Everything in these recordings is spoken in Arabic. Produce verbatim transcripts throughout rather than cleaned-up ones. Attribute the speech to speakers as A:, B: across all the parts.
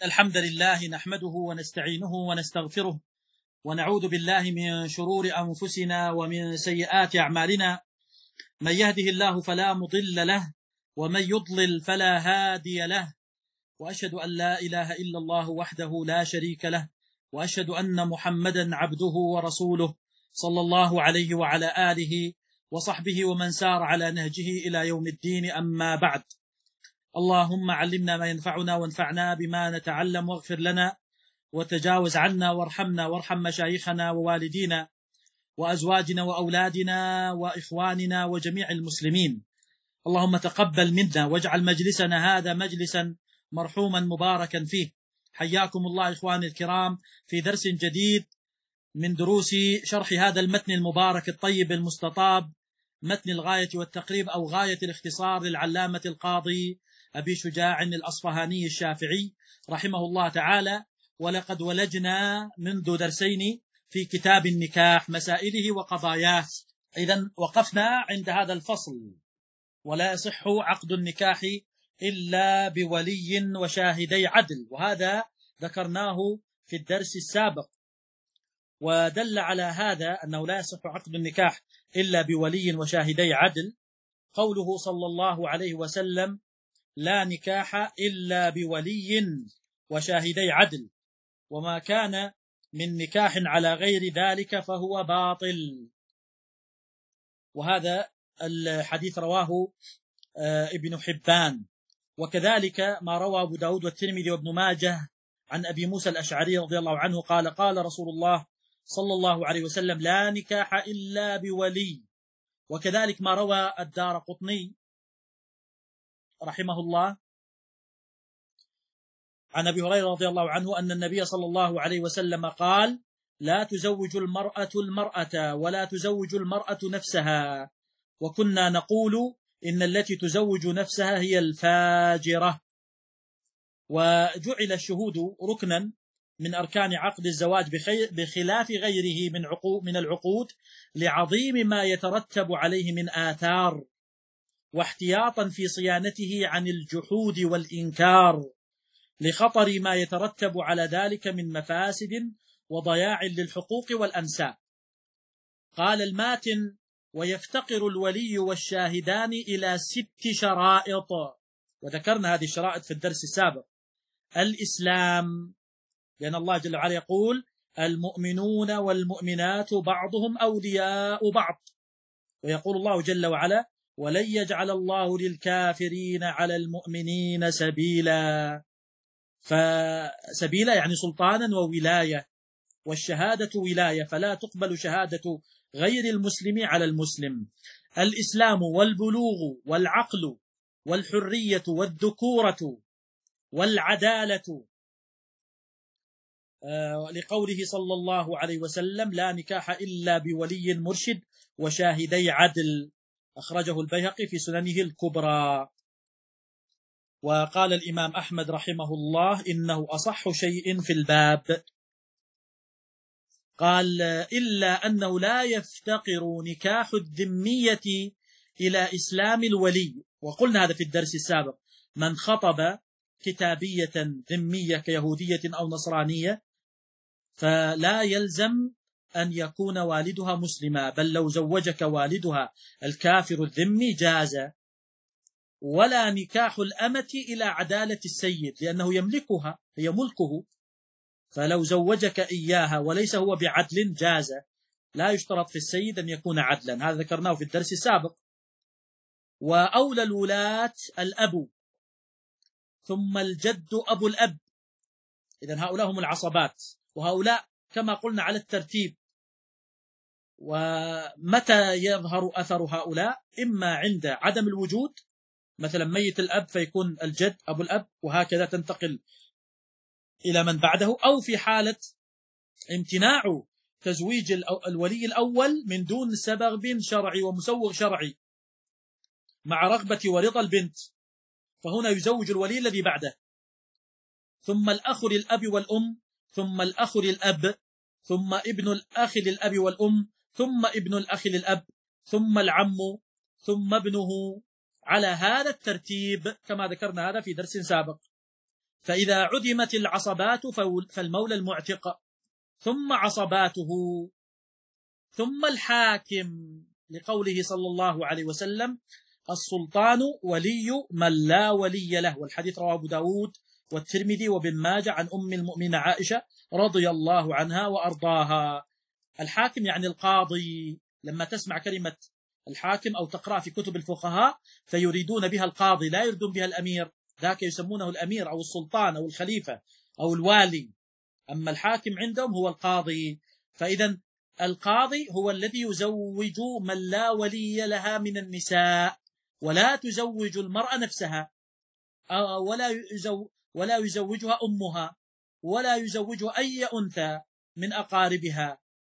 A: الحمد لله نحمده ونستعينه ونستغفره ونعوذ بالله من شرور أنفسنا ومن سيئات أعمالنا. من يهده الله فلا مضل له ومن يضلل فلا هادي له، وأشهد أن لا إله إلا الله وحده لا شريك له، وأشهد أن محمدا عبده ورسوله صلى الله عليه وعلى آله وصحبه ومن سار على نهجه إلى يوم الدين. أما بعد، اللهم علمنا ما ينفعنا وانفعنا بما نتعلم، واغفر لنا وتجاوز عنا وارحمنا وارحم مشايخنا ووالدينا وأزواجنا وأولادنا وإخواننا وجميع المسلمين. اللهم تقبل منا واجعل مجلسنا هذا مجلسا مرحوما مباركا فيه. حياكم الله إخواني الكرام في درس جديد من دروس شرح هذا المتن المبارك الطيب المستطاب، متن الغاية والتقريب أو غاية الاختصار للعلامة القاضي أبي شجاع الأصفهاني الشافعي رحمه الله تعالى. ولقد ولجنا منذ درسين في كتاب النكاح مسائله وقضاياه. إذن وقفنا عند هذا الفصل: ولا يصح عقد النكاح إلا بولي وشاهدي عدل، وهذا ذكرناه في الدرس السابق. ودل على هذا أنه لا يصح عقد النكاح إلا بولي وشاهدي عدل قوله صلى الله عليه وسلم: لا نكاح إلا بولي وشاهدي عدل، وما كان من نكاح على غير ذلك فهو باطل. وهذا الحديث رواه ابن حبان، وكذلك ما روى أبو داود والترمذي وابن ماجه عن أبي موسى الأشعري رضي الله عنه قال: قال رسول الله صلى الله عليه وسلم: لا نكاح إلا بولي. وكذلك ما روى الدارقطني رحمه الله عن أبي هريرة رضي الله عنه أن النبي صلى الله عليه وسلم قال: لا تزوج المرأة المرأة ولا تزوج المرأة نفسها، وكنا نقول إن التي تزوج نفسها هي الفاجرة. وجعل الشهود ركنا من أركان عقد الزواج بخلاف غيره من عقود من العقود لعظيم ما يترتب عليه من آثار، واحتياطا في صيانته عن الجحود والإنكار لخطر ما يترتب على ذلك من مفاسد وضياع للحقوق والأنساب. قال الماتن: ويفتقر الولي والشاهدان إلى ست شرائط، وذكرنا هذه الشرائط في الدرس السابق. الإسلام، لأن الله جل وعلا يقول: المؤمنون والمؤمنات بعضهم أولياء بعض، ويقول الله جل وعلا: ولن يجعل الله للكافرين على المؤمنين سبيلا. فسبيلا يعني سلطانا وولاية، والشهادة ولاية، فلا تقبل شهادة غير المسلم على المسلم. الإسلام والبلوغ والعقل والحرية والذكورة والعدالة، آه لقوله صلى الله عليه وسلم: لا نكاح إلا بولي مرشد وشاهدي عدل، أخرجه البيهقي في سننه الكبرى. وقال الإمام أحمد رحمه الله: إنه أصح شيء في الباب. قال: إلا أنه لا يفتقر نكاح الذمية إلى إسلام الولي. وقلنا هذا في الدرس السابق: من خطب كتابية ذمية كيهودية أو نصرانية فلا يلزم أن يكون والدها مسلما، بل لو زوجك والدها الكافر الذمي جاز. ولا نكاح الأمة إلى عدالة السيد، لأنه يملكها، هي ملكه، فلو زوجك إياها وليس هو بعدل جاز. لا يشترط في السيد أن يكون عدلا، هذا ذكرناه في الدرس السابق. وأولى الولاة الأب، ثم الجد أبو الأب. إذن هؤلاء هم العصبات، وهؤلاء كما قلنا على الترتيب. ومتى يظهر أثر هؤلاء؟ إما عند عدم الوجود، مثلا ميت الأب فيكون الجد أبو الأب، وهكذا تنتقل إلى من بعده، أو في حالة امتناع تزويج الولي الأول من دون سبب شرعي ومسوغ شرعي مع رغبة ورضا البنت، فهنا يزوج الولي الذي بعده، ثم الأخ للأب والأم، ثم الأخ للأب، ثم ابن الأخ للأب والأم، ثم ابن الأخ للأب، ثم العم، ثم ابنه، على هذا الترتيب كما ذكرنا هذا في درس سابق. فإذا عدمت العصبات فالمولى المعتق، ثم عصباته، ثم الحاكم، لقوله صلى الله عليه وسلم: السلطان ولي من لا ولي له. والحديث رواه أبو داود والترمذي وابن ماجه عن أم المؤمنين عائشة رضي الله عنها وأرضاها. الحاكم يعني القاضي. لما تسمع كلمة الحاكم أو تقرأ في كتب الفقهاء فيريدون بها القاضي، لا يريدون بها الأمير، ذاك يسمونه الأمير أو السلطان أو الخليفة أو الوالي. أما الحاكم عندهم هو القاضي. فإذا القاضي هو الذي يزوج من لا ولي لها من النساء، ولا تزوج المرأة نفسها، ولا يزو ولا يزوجها أمها، ولا يزوجها أي أنثى من أقاربها.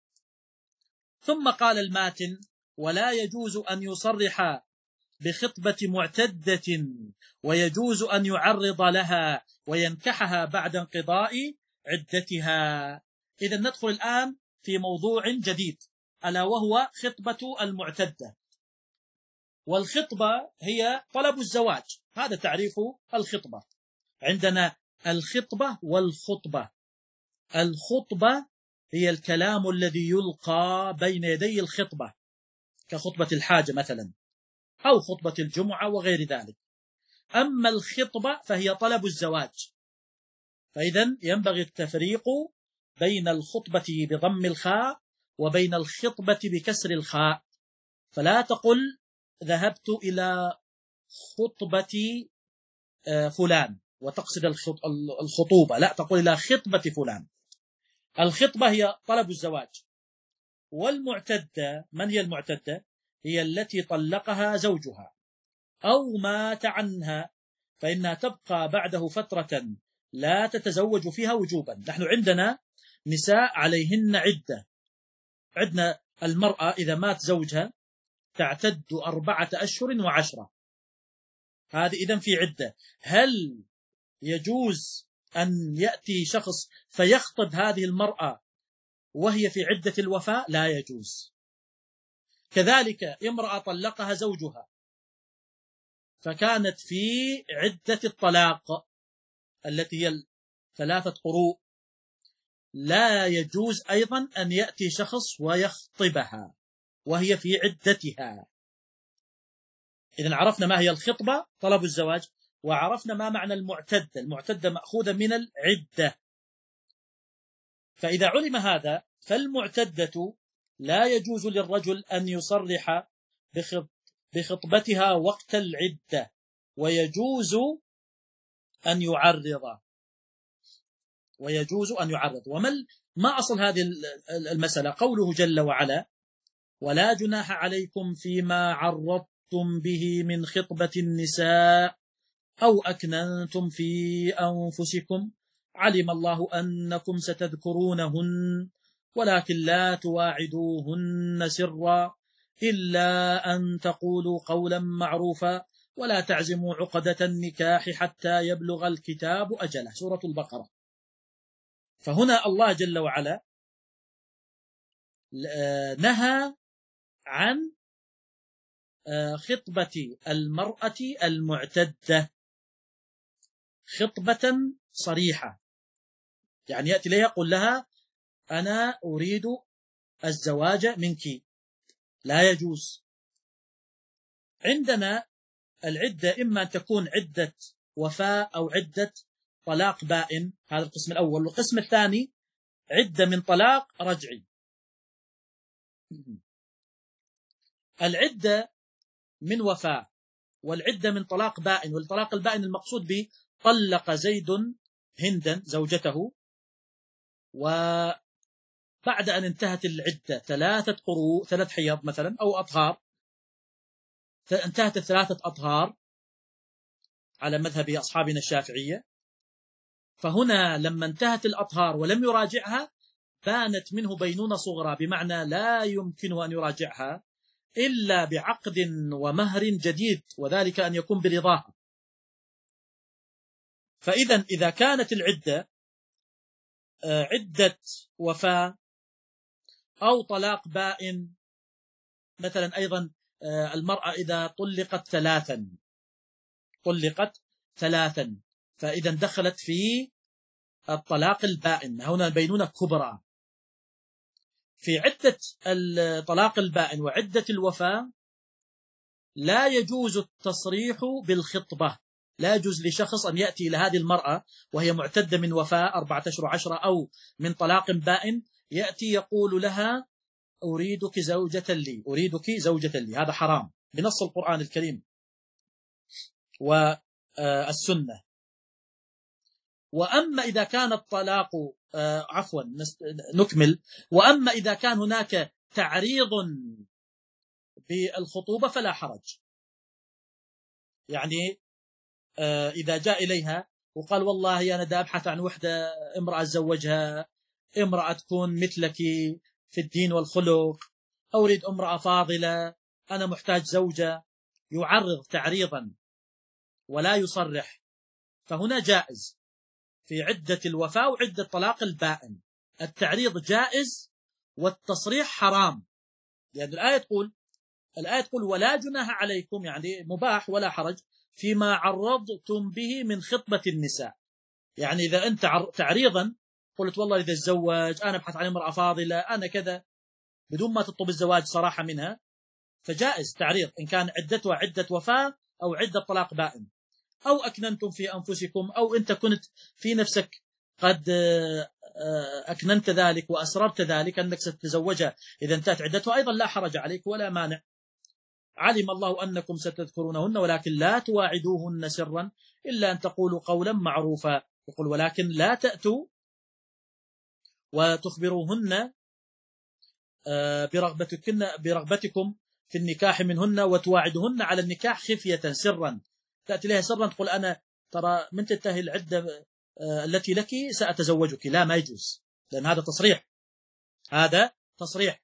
A: ثم قال الماتن: ولا يجوز أن يصرح بخطبة معتدة، ويجوز أن يعرض لها وينكحها بعد انقضاء عدتها. إذا ندخل الآن في موضوع جديد، ألا وهو خطبة المعتدة. والخطبة هي طلب الزواج، هذا تعريف الخطبة. عندنا الخطبة والخطبة. الخطبة هي الكلام الذي يلقى بين يدي الخطبة، كخطبة الحاجة مثلا، أو خطبة الجمعة وغير ذلك. أما الخطبة فهي طلب الزواج. فإذا ينبغي التفريق بين الخطبة بضم الخاء وبين الخطبة بكسر الخاء. فلا تقل ذهبت إلى خطبة فلان وتقصد الخطوبة، لا، تقول إلى خطبة فلان. الخطبة هي طلب الزواج. والمعتدة، من هي المعتدة؟ هي التي طلقها زوجها أو مات عنها، فإنها تبقى بعده فترة لا تتزوج فيها وجوبا. نحن عندنا نساء عليهن عدة. عندنا المرأة إذا مات زوجها تعتد أربعة أشهر وعشرة، هذه إذن في عدة. هل يجوز أن يأتي شخص فيخطب هذه المرأة وهي في عدة الوفاة؟ لا يجوز. كذلك امرأة طلقها زوجها فكانت في عدة الطلاق التي هي ثلاثة قروء، لا يجوز أيضا أن يأتي شخص ويخطبها وهي في عدتها. إذن عرفنا ما هي الخطبة، طلب الزواج، وعرفنا ما معنى المعتدة. المعتدة مأخوذة من العدة. فإذا علم هذا فالمعتدة لا يجوز للرجل أن يصرح بخطبتها وقت العدة، ويجوز أن يعرض ويجوز أن يعرض وما أصل هذه المسألة؟ قوله جل وعلا: ولا جناح عليكم فيما عرضتم به من خطبة النساء أو أكننتم في أنفسكم علم الله أنكم ستذكرونهن ولكن لا تواعدوهن سرا إلا أن تقولوا قولا معروفا ولا تعزموا عقدة النكاح حتى يبلغ الكتاب أجله. سورة البقرة. فهنا الله جل وعلا نهى عن خطبة المرأة المعتدة خطبة صريحة، يعني يأتي لها يقول لها أنا أريد الزواج منك، لا يجوز. عندنا العدة إما أن تكون عدة وفاة أو عدة طلاق بائن، هذا القسم الأول. والقسم الثاني عدة من طلاق رجعي. العدة من وفاة والعدة من طلاق بائن. والطلاق البائن المقصود به طلق زيد هندا زوجته، وبعد أن انتهت العدة ثلاثة قروء، ثلاث حيض مثلا أو أطهار، انتهت الثلاثة أطهار على مذهب أصحابنا الشافعية، فهنا لما انتهت الأطهار ولم يراجعها بانت منه بينونة صغرى، بمعنى لا يمكن أن يراجعها إلا بعقد ومهر جديد، وذلك أن يكون برضاها. فإذا إذا كانت العدة عدة وفاة أو طلاق بائن، مثلا أيضا المرأة إذا طلقت ثلاثا طلقت ثلاثا فإذا دخلت في الطلاق البائن. هنا بينونة كبرى. في عدة الطلاق البائن وعدة الوفاة لا يجوز التصريح بالخطبة. لا يجوز لشخص أن يأتي إلى هذه المرأة وهي معتدة من وفاة أربعة أشهر وعشرة أو من طلاق بائن، يأتي يقول لها أريدك زوجة لي، أريدك زوجة لي. هذا حرام بنص القرآن الكريم والسنة. وأما إذا كان الطلاق عفوا نكمل وأما إذا كان هناك تعريض بالخطوبة فلا حرج. يعني إذا جاء إليها وقال والله أنا دا أبحث عن وحدة امرأة أتزوجها، امرأة تكون مثلك في الدين والخلق، أريد امرأة فاضلة، أنا محتاج زوجة، يعرض تعريضا ولا يصرح، فهنا جائز في عدة الوفاة وعدة طلاق البائن. التعريض جائز والتصريح حرام، لأن الآية تقول الآية تقول ولا جناح عليكم، يعني مباح ولا حرج فيما عرضتم به من خطبة النساء. يعني إذا أنت تعريضا قلت والله إذا الزواج أنا أبحث عن امرأة فاضلة أنا كذا بدون ما تطلب الزواج صراحة منها، فجائز تعريض إن كان عدتها عدة وفاة أو عدة طلاق بائن، أو أكننتم في أنفسكم، أو أنت كنت في نفسك قد أكننت ذلك وأسررت ذلك أنك ستتزوجها إذا انتهت عدتها، أيضا لا حرج عليك ولا مانع. علم الله أنكم ستذكرونهن ولكن لا تواعدوهن سرا إلا أن تقولوا قولا معروفا. يقول ولكن لا تأتوا وتخبروهن برغبتكن برغبتكم في النكاح منهن وتواعدهن على النكاح خفية سرا. تأتي لها سرا تقول أنا ترى من تنتهي العدة التي لك سأتزوجك، لا ما يجوز، لأن هذا تصريح، هذا تصريح.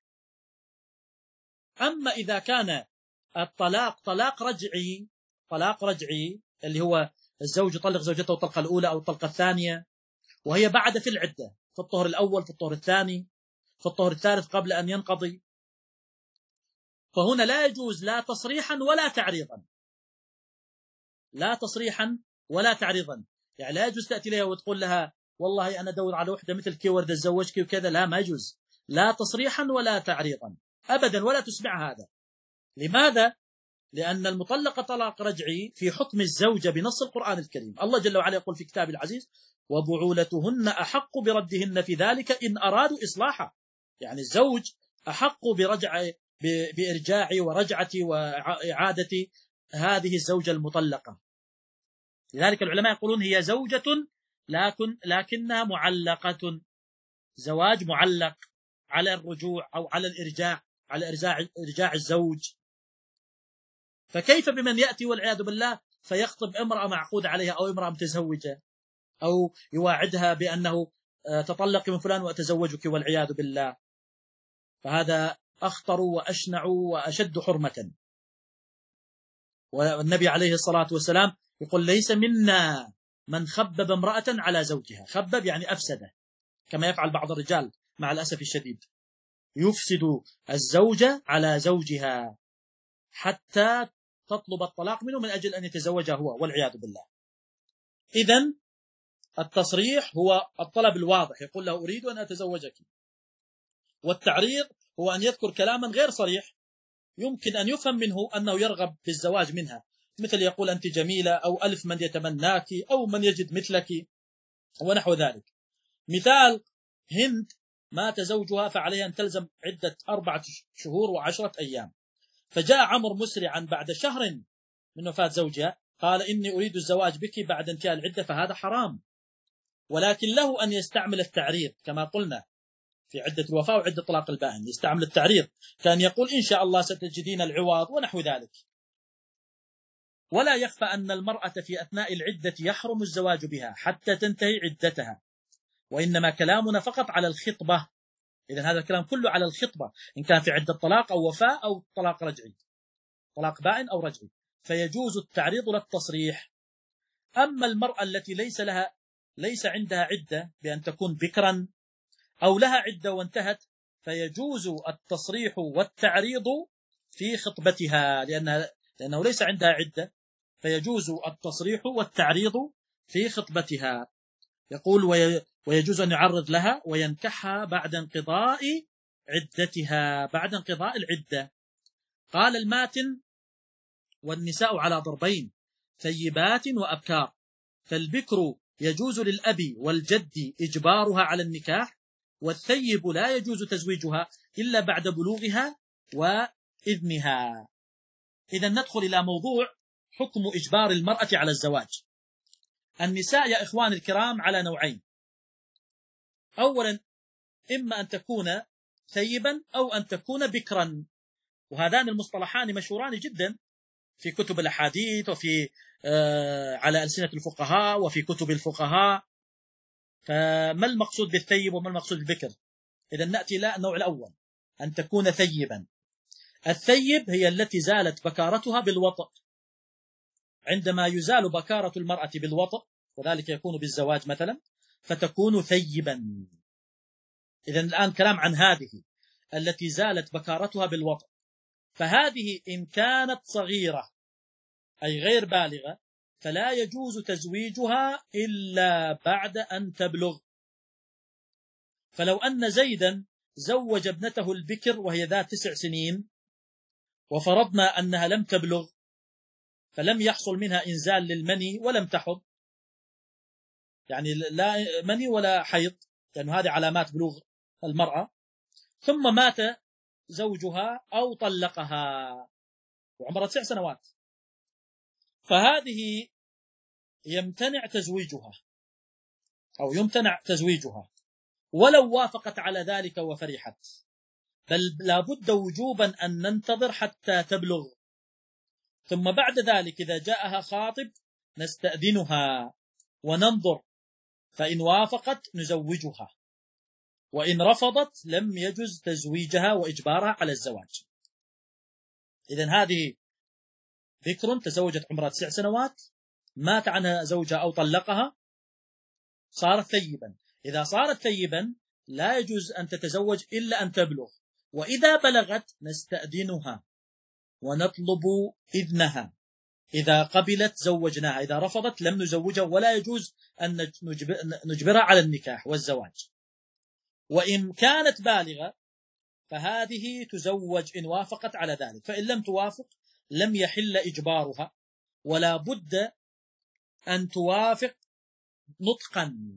A: أما إذا كان الطلاق طلاق رجعي، طلاق رجعي اللي هو الزوج يطلق زوجته الطلقة الأولى أو الطلقة الثانية وهي بعد في العدة، في الطهر الأول، في الطهر الثاني، في الطهر الثالث قبل أن ينقضي، فهنا لا يجوز لا تصريحا ولا تعريضا، لا تصريحا ولا تعريضا. يعني لا يجوز تأتي لها وتقول لها والله أنا أدور على وحدة مثلك وارد أتزوجك وكذا، لا ما يجوز، لا تصريحا ولا تعريضا أبدا، ولا تسمع هذا. لماذا؟ لأن المطلقة طلاق رجعي في حكم الزوجة بنص القرآن الكريم. الله جل وعلا يقول في كتابه العزيز وبعولتهن أحق بردهن في ذلك إن أرادوا إصلاحا. يعني الزوج أحق برجع بإرجاع ورجعة وإعادة هذه الزوجة المطلقة. لذلك العلماء يقولون هي زوجة لكن لكنها معلقة، زواج معلق على الرجوع أو على الإرجاع، على إرجاع إرجاع الزوج. فكيف بمن يأتي والعياذ بالله فيخطب امرأة معقود عليها أو امرأة متزوجة أو يواعدها بأنه تطلق من فلان وأتزوجك والعياذ بالله، فهذا أخطر وأشنع وأشد حرمة. والنبي عليه الصلاة والسلام يقول ليس منا من خبب امرأة على زوجها. خبب يعني أفسده، كما يفعل بعض الرجال مع الأسف الشديد، يفسد الزوجة على زوجها حتى تطلب الطلاق منه من أجل أن يتزوجها هو والعياذ بالله. إذن التصريح هو الطلب الواضح، يقول له أريد أن أتزوجك. والتعريض هو أن يذكر كلاما غير صريح يمكن أن يفهم منه أنه يرغب في الزواج منها، مثل يقول أنت جميلة أو ألف من يتمناك أو من يجد مثلك ونحو ذلك. مثال هند مات زوجها فعليها أن تلزم عدة أربعة شهور وعشرة أيام، فجاء عمرو مسرعا بعد شهر من وفاة زوجها قال إني أريد الزواج بك بعد انتهاء العدة، فهذا حرام. ولكن له أن يستعمل التعريض كما قلنا في عدة الوفاة وعدة طلاق البائن، يستعمل التعريض كان يقول إن شاء الله ستجدين العوض ونحو ذلك. ولا يخفى أن المرأة في أثناء العدة يحرم الزواج بها حتى تنتهي عدتها، وإنما كلامنا فقط على الخطبة. إذن هذا الكلام كله على الخطبة إن كان في عدة طلاق أو وفاة أو طلاق رجعي، طلاق بائن أو رجعي، فيجوز التعريض للتصريح. أما المرأة التي ليس لها ليس عندها عدة بأن تكون بكرا أو لها عدة وانتهت، فيجوز التصريح والتعريض في خطبتها، لأنها لأنه ليس عندها عدة، فيجوز التصريح والتعريض في خطبتها. يقول ويجوز أن يعرض لها وينكحها بعد انقضاء عدتها، بعد انقضاء العدة. قال الماتن والنساء على ضربين ثيبات وأبكار، فالبكر يجوز للأب والجد إجبارها على النكاح، والثيب لا يجوز تزويجها إلا بعد بلوغها وإذنها. إذا ندخل إلى موضوع حكم إجبار المرأة على الزواج. النساء يا إخوان الكرام على نوعين: أولا إما أن تكون ثيبا أو أن تكون بكرا، وهذان المصطلحان مشهوران جدا في كتب الأحاديث وفي آه على ألسنة الفقهاء وفي كتب الفقهاء. فما المقصود بالثيب وما المقصود بالبكر؟ إذا نأتي إلى النوع الأول، أن تكون ثيبا. الثيب هي التي زالت بكارتها بالوطأ. عندما يزال بكارة المرأة بالوطأ، وذلك يكون بالزواج مثلا، فتكون ثيبا. إذا الآن كلام عن هذه التي زالت بكارتها بالوطأ. فهذه إن كانت صغيرة أي غير بالغة فلا يجوز تزويجها إلا بعد أن تبلغ. فلو أن زيدا زوج ابنته البكر وهي ذات تسع سنين، وفرضنا أنها لم تبلغ فلم يحصل منها إنزال للمني ولم تحض، يعني لا مني ولا حيض، لأن هذه علامات بلوغ المرأة، ثم مات زوجها أو طلقها وعمرها تسع سنوات، فهذه يمتنع تزويجها أو يمتنع تزويجها ولو وافقت على ذلك وفرحت، بل لابد وجوبا أن ننتظر حتى تبلغ، ثم بعد ذلك إذا جاءها خاطب نستأذنها وننظر، فإن وافقت نزوجها، وإن رفضت لم يجز تزويجها وإجبارها على الزواج. إذن هذه بكر تزوجت عمرها تسع سنوات، مات عنها زوجها أو طلقها، صارت ثيبا. إذا صارت ثيبا لا يجوز أن تتزوج إلا أن تبلغ، وإذا بلغت نستأذنها ونطلب إذنها، إذا قبلت زوجناها، إذا رفضت لم نزوجها، ولا يجوز أن نجبرها على النكاح والزواج. وإن كانت بالغة فهذه تزوج إن وافقت على ذلك، فإن لم توافق لم يحل إجبارها، ولا بد أن توافق نطقا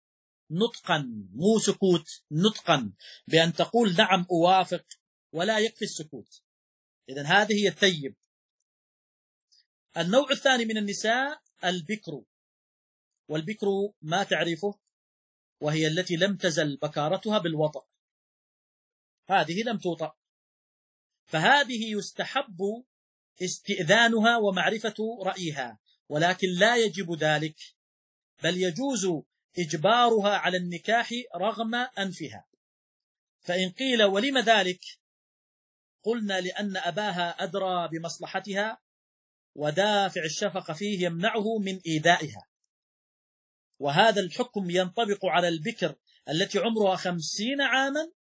A: نطقا مو سكوت، نطقا بأن تقول نعم أوافق، ولا يكفي السكوت. إذن هذه هي الثيب. النوع الثاني من النساء البكر، والبكر ما تعرفه، وهي التي لم تزل بكارتها بالوطأ، هذه لم توطأ، فهذه يستحب استئذانها ومعرفة رأيها، ولكن لا يجب ذلك، بل يجوز إجبارها على النكاح رغم أنفها. فإن قيل ولم ذلك؟ قلنا لأن أباها أدرى بمصلحتها، ودافع الشفقة فيه يمنعه من إيذائها. وهذا الحكم ينطبق على البكر التي عمرها خمسين عاما،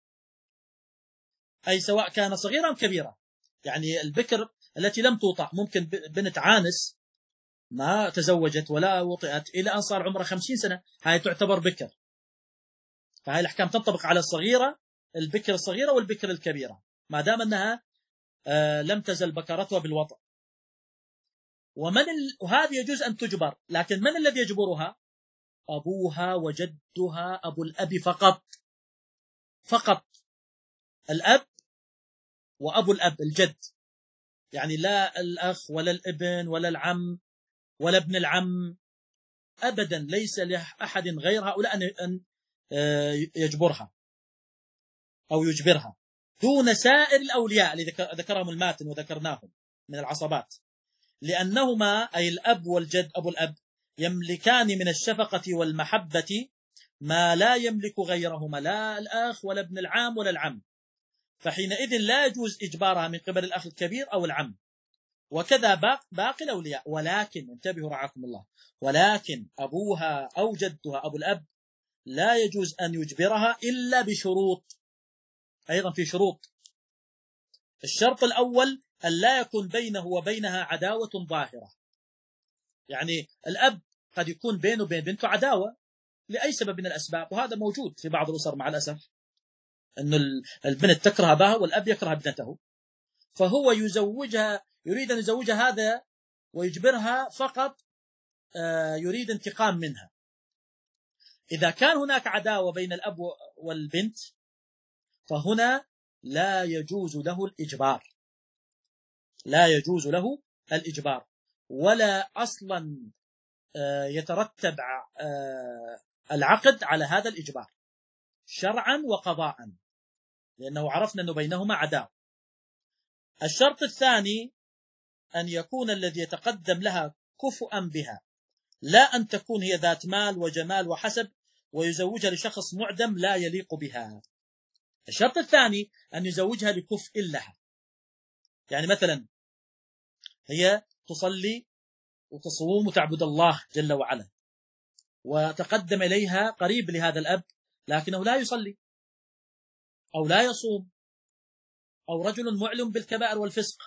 A: أي سواء كان صغيرا أم كبيرا. يعني البكر التي لم توطأ، ممكن بنت عانس ما تزوجت ولا وطئت إلى أن صار عمرها خمسين سنة، هاي تعتبر بكر. فهاي الأحكام تنطبق على الصغيرة، البكر الصغيرة والبكر الكبيرة، ما دام أنها آه لم تزل بكرتها بالوطأ. ومن ال... وهذه يجوز أن تجبر، لكن من الذي يجبرها؟ أبوها وجدها، أبو الأب فقط، فقط الأب وأبو الأب الجد، يعني لا الأخ ولا الابن ولا العم ولا ابن العم أبدا، ليس لأحد غير هؤلاء أن يجبرها أو يجبرها، دون سائر الأولياء الذي ذكرهم الماتن وذكرناهم من العصبات، لأنهما أي الأب والجد أبو الأب يملكان من الشفقة والمحبة ما لا يملك غيرهما، لا الأخ ولا ابن العام ولا العم، فحينئذ لا يجوز إجبارها من قبل الأخ الكبير أو العم، وكذا باقي الأولياء. ولكن انتبهوا رعاكم الله، ولكن أبوها أو جدها أبو الأب لا يجوز أن يجبرها إلا بشروط، أيضا في شروط. الشرط الأول أن لا يكون بينه وبينها عداوة ظاهرة، يعني الأب قد يكون بينه وبين بنته عداوة لأي سبب من الأسباب، وهذا موجود في بعض الأسر مع الأسف، أن البنت تكره أباها والأب يكره ابنته، فهو يزوجها، يريد أن يزوجها هذا ويجبرها فقط يريد انتقام منها. إذا كان هناك عداوة بين الأب والبنت فهنا لا يجوز له الإجبار، لا يجوز له الإجبار، ولا أصلا يترتب العقد على هذا الإجبار شرعا وقضاء، لأنه عرفنا أنه بينهما عداوة. الشرط الثاني أن يكون الذي يتقدم لها كفؤا بها، لا أن تكون هي ذات مال وجمال وحسب ويزوجها لشخص معدم لا يليق بها. الشرط الثاني أن يزوجها لكفء لها، يعني مثلا هي تصلي وتصوم وتعبد الله جل وعلا، وتقدم إليها قريب لهذا الأب لكنه لا يصلي أو لا يصوم أو رجل معلم بالكبائر والفسق،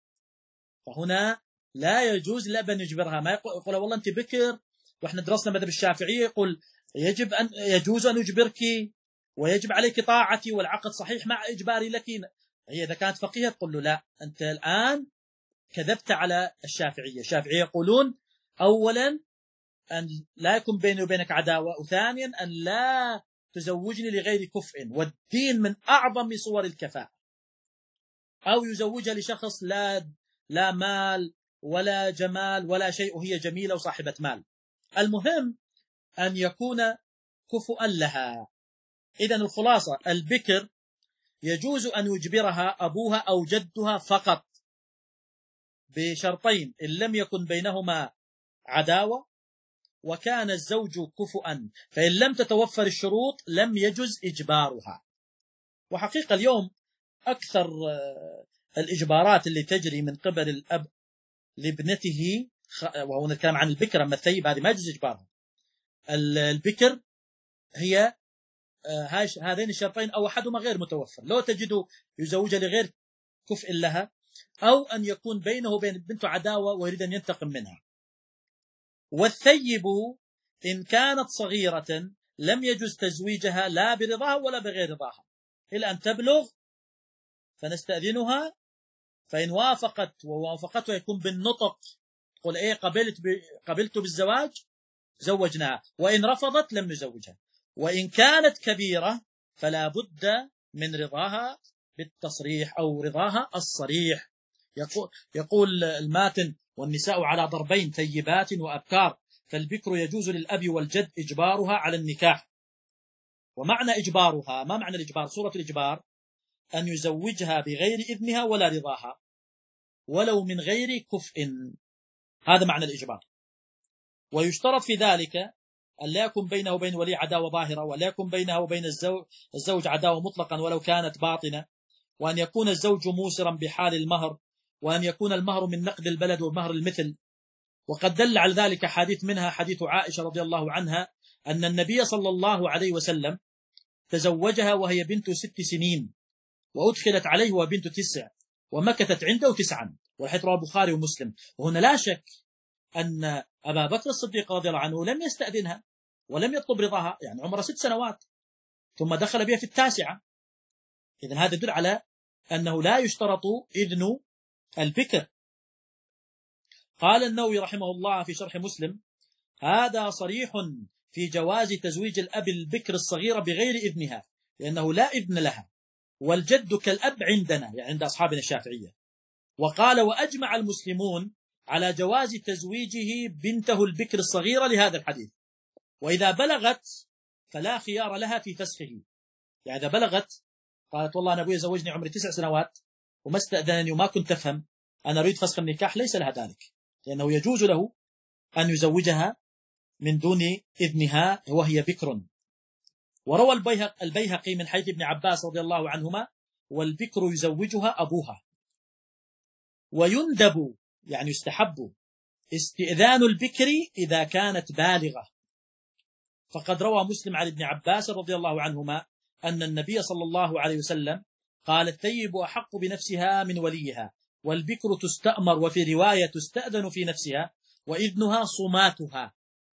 A: فهنا لا يجوز لأب أن يجبرها. ما يقول والله أنت بكر، وإحنا درسنا مذهب الشافعية يقول يجب أن يجوز أن يجبرك ويجب عليك طاعتي والعقد صحيح مع إجباري لك. هي إذا كانت فقيهة تقول له لا، أنت الآن كذبت على الشافعية. الشافعية يقولون أولا أن لا يكون بيني وبينك عداوة، وثانيا أن لا تزوجني لغير كفء، والدين من أعظم صور الكفاءة. أو يزوجها لشخص لا لا مال ولا جمال ولا شيء، وهي جميلة وصاحبة مال، المهم أن يكون كفؤا لها. إذن الخلاصة البكر يجوز أن يجبرها أبوها أو جدها فقط بشرطين: إن لم يكن بينهما عداوة وكان الزوج كفؤا، فإن لم تتوفر الشروط لم يجوز إجبارها. وحقيقة اليوم أكثر الإجبارات اللي تجري من قبل الأب لابنته، وهو نتكلم عن البكر، أما الثيب هذه ما يجوز إجبارها. البكر هي هذين الشرطين أو أحدهما غير متوفر، لو تجد يزوجها لغير كفء لها، أو أن يكون بينه وبين بنته عداوة ويريد أن ينتقم منها. والثيب إن كانت صغيرة لم يجوز تزويجها لا برضاها ولا بغير رضاها إلى أن تبلغ فنستأذنها، فإن وافقت ووافقته يكون بالنطق تقول إيه قبلت قبلت بالزواج زوجناها، وإن رفضت لم نزوجها. وإن كانت كبيرة فلا بد من رضاها بالتصريح أو رضاها الصريح. يقول, يقول الماتن: والنساء على ضربين ثيبات وأبكار، فالبكر يجوز للأب والجد إجبارها على النكاح. ومعنى إجبارها، ما معنى الإجبار؟ صورة الإجبار أن يزوجها بغير إذنها ولا رضاها ولو من غير كفء، هذا معنى الإجبار. ويشترط في ذلك أن لا يكون بينه وبين ولي عداوة ظاهرة، ولا يكون بينها وبين الزوج, الزوج عداوة مطلقا ولو كانت باطنة، وأن يكون الزوج موسرا بحال المهر، وأن يكون المهر من نقد البلد والمهر المثل. وقد دل على ذلك حديث منها حديث عائشة رضي الله عنها أن النبي صلى الله عليه وسلم تزوجها وهي بنت ست سنين، وأدخلت عليه وبنت تسع، ومكثت عنده تسعا، والحديث رواه البخاري ومسلم. وهنا لا شك أن أبا بكر الصديق رضي الله عنه لم يستأذنها ولم يطلب رضاها، يعني عمره ست سنوات ثم دخل بها في التاسعة. إذن هذا يدل على أنه لا يشترط إذن البكر. قال النووي رحمه الله في شرح مسلم: هذا صريح في جواز تزويج الأب البكر الصغيرة بغير إذنها، لأنه لا إذن لها، والجد كالأب عندنا، يعني عند أصحابنا الشافعية. وقال: وأجمع المسلمون على جواز تزويجه بنته البكر الصغيرة لهذا الحديث، وإذا بلغت فلا خيار لها في فسخه. يعني إذا بلغت قالت والله أنا أبوي زوجني عمري تسع سنوات وما استأذنني وما كنت أفهم، أنا أريد فسخ النكاح، ليس لها ذلك، لأنه يجوز له أن يزوجها من دون إذنها وهي بكر. وروى البيهقي من حديث ابن عباس رضي الله عنهما: والبكر يزوجها أبوها. ويندب يعني يستحب استئذان البكر إذا كانت بالغة، فقد روى مسلم عن ابن عباس رضي الله عنهما أن النبي صلى الله عليه وسلم قال: الثيب أحق بنفسها من وليها، والبكر تستأمر، وفي رواية تستأذن في نفسها، وإذنها صماتها.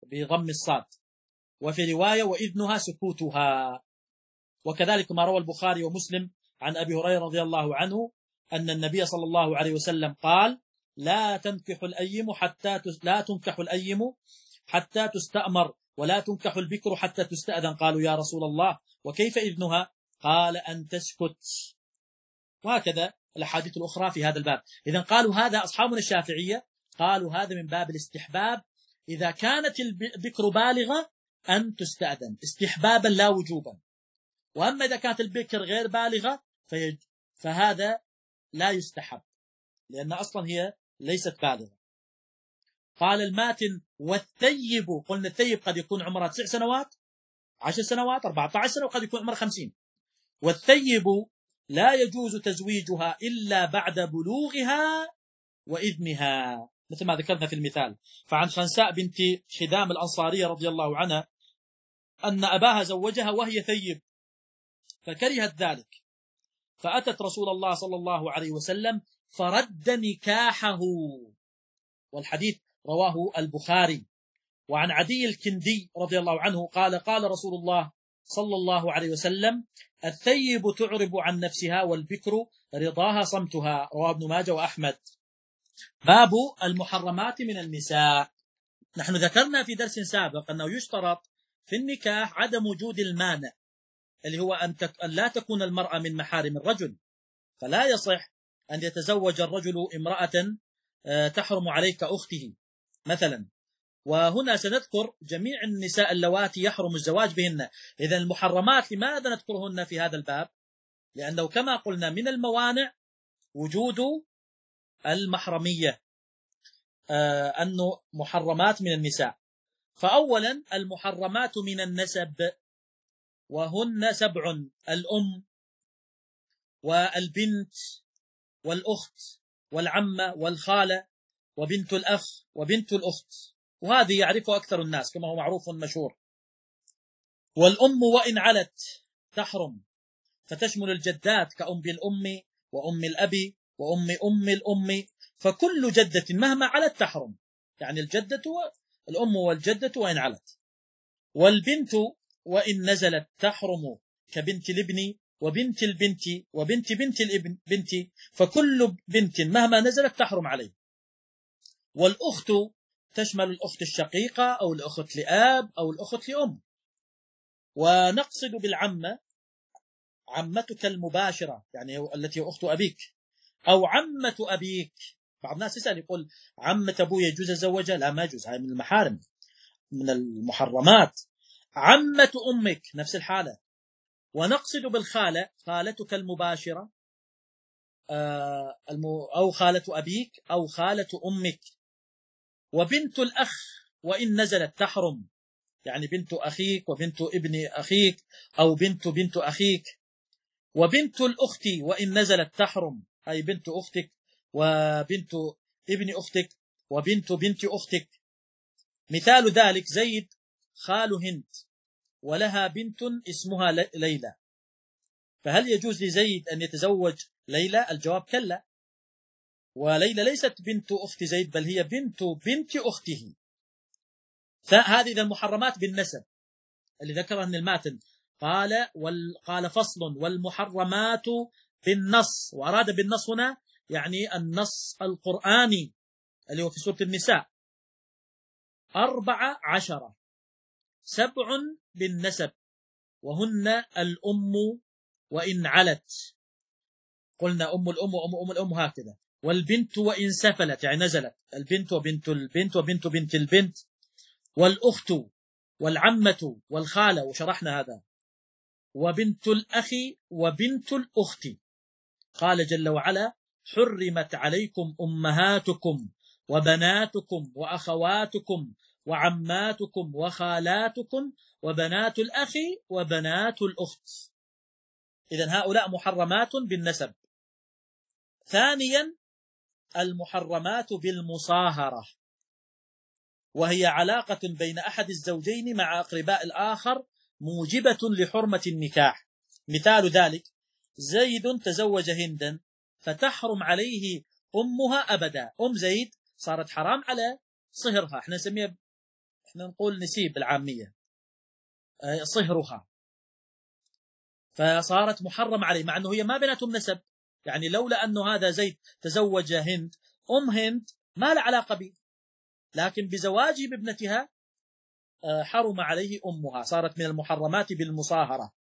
A: بضم الصاد، وفي رواية وإذنها سكوتها. وكذلك ما روى البخاري ومسلم عن أبي هريرة رضي الله عنه أن النبي صلى الله عليه وسلم قال لا تنكح الأيم حتى لا تنكح الأيم حتى تستأمر ولا تنكح البكر حتى تستأذن. قالوا يا رسول الله وكيف إذنها؟ قال أن تسكت. وهكذا الأحاديث الأخرى في هذا الباب. إذن قالوا هذا أصحابنا الشافعية قالوا هذا من باب الاستحباب إذا كانت البكر بالغة أن تستأذن استحبابا لا وجوبا. وأما إذا كانت البكر غير بالغة فهذا لا يستحب لأن أصلا هي ليست بالغة. قال الماتن والثيب، قلنا الثيب قد يكون عمره تسع سنوات عشر سنوات أربعة عشر سنة وقد يكون عمره خمسين. والثيب لا يجوز تزويجها إلا بعد بلوغها وإذنها مثل ما ذكرنا في المثال. فعن خنساء بنت خدام الأنصارية رضي الله عنها أن أباها زوجها وهي ثيب فكرهت ذلك فأتت رسول الله صلى الله عليه وسلم فرد نكاحه. والحديث رواه البخاري. وعن عدي الكندي رضي الله عنه قال قال رسول الله صلى الله عليه وسلم الثيب تعرب عن نفسها والبكر رضاها صمتها. رواه ابن ماجه وأحمد. باب المحرمات من النساء. نحن ذكرنا في درس سابق أنه يشترط في النكاح عدم وجود المانع اللي هو أن لا تكون المرأة من محارم الرجل، فلا يصح أن يتزوج الرجل امرأة تحرم عليه كأخته مثلا. وهنا سنذكر جميع النساء اللواتي يحرم الزواج بهن. إذن المحرمات لماذا نذكرهن في هذا الباب؟ لأنه كما قلنا من الموانع وجود المحرمية، آه أنه محرمات من النساء. فأولا المحرمات من النسب وهن سبع: الأم والبنت والأخت والعمة والخالة وبنت الأخ وبنت الأخت، وهذه يعرفها أكثر الناس كما هو معروف مشهور. والأم وإن علت تحرم فتشمل الجدات كأم الأم وأم الأب وأم أم الأم، فكل جدة مهما علت تحرم، يعني الجدة الأم والجدة وإن علت. والبنت وإن نزلت تحرم كبنت الابن وبنت البنت وبنت بنت الابن بنت، فكل بنت مهما نزلت تحرم عليه. والأخت تشمل الأخت الشقيقة أو الأخت لآب أو الأخت لأم. ونقصد بالعمة عمتك المباشرة يعني التي هي أخت أبيك أو عمة أبيك. بعض الناس يسأل يقول عمة أبوي يجوز الزوجة؟ لا ما يجوز، هاي من المحارم من المحرمات. عمة أمك نفس الحالة. ونقصد بالخالة خالتك المباشرة أو خالة أبيك أو خالة أمك. وبنت الأخ وإن نزلت تحرم، يعني بنت أخيك وبنت ابن أخيك أو بنت بنت أخيك. وبنت الأخت وإن نزلت تحرم، أي بنت أختك وبنت ابن أختك وبنت بنت أختك. مثال ذلك زيد خال هند ولها بنت اسمها ليلى، فهل يجوز لزيد أن يتزوج ليلى؟ الجواب كلا، وليلى ليست بنت أخت زيد بل هي بنت بنت أخته. فهذه المحرمات بالنسب اللي ذكرها من الماتن. قال وال... قال فصل والمحرمات بالنص، وأراد بالنص هنا يعني النص القرآني اللي هو في سورة النساء أربع عشرة. سبع بالنسب وهن الأم وإن علت، قلنا أم الأم وأم أم الأم هكذا. والبنت وإن سفلت يعني نزلت، البنت وبنت البنت وبنت بنت البنت. والأخت والعمة والخالة وشرحنا هذا. وبنت الأخ وبنت الأخت. قال جل وعلا حرمت عليكم أمهاتكم وبناتكم وأخواتكم وعماتكم وخالاتكم وبنات الأخ وبنات الأخت. إذن هؤلاء محرمات بالنسب. ثانيا المحرمات بالمصاهرة، وهي علاقة بين أحد الزوجين مع أقرباء الآخر موجبة لحرمة النكاح. مثال ذلك زيد تزوج هندا فتحرم عليه أمها أبدا. أم زيد صارت حرام على صهرها، احنا نسميها احنا نقول نسيب العامية، صهرها، فصارت محرم عليه مع أنه هي ما بيناتهم نسب. يعني لولا أنه هذا زيد تزوج هند، أم هند ما له علاقة به، لكن بزواجه بابنتها حرم عليه أمها، صارت من المحرمات بالمصاهرة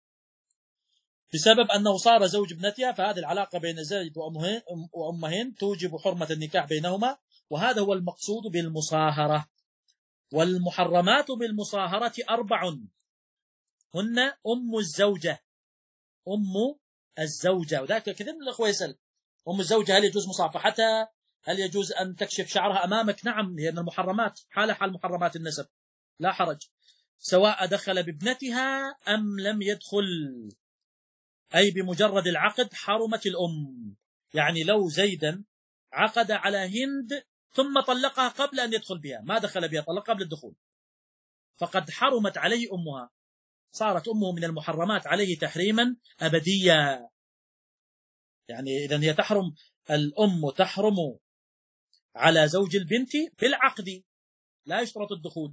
A: بسبب أنه صار زوج ابنتها. فهذه العلاقة بين زيد وأم هند توجب حرمة النكاح بينهما، وهذا هو المقصود بالمصاهرة. والمحرمات بالمصاهرة أربع، هن أم الزوجة، أم الزوجة. وذاك كثير من الأخوة يسأل أم الزوجة هل يجوز مصافحتها؟ هل يجوز أن تكشف شعرها أمامك؟ نعم، هي من المحرمات، حال حال محرمات النسب، لا حرج، سواء دخل بابنتها أم لم يدخل، أي بمجرد العقد حرمت الأم. يعني لو زيدا عقد على هند ثم طلقها قبل أن يدخل بها، ما دخل بها، طلق قبل الدخول، فقد حرمت عليه أمها، صارت أمه من المحرمات عليه تحريما أبديا. يعني إذن هي تحرم، الأم تحرم على زوج البنت بالعقد، لا يشترط الدخول.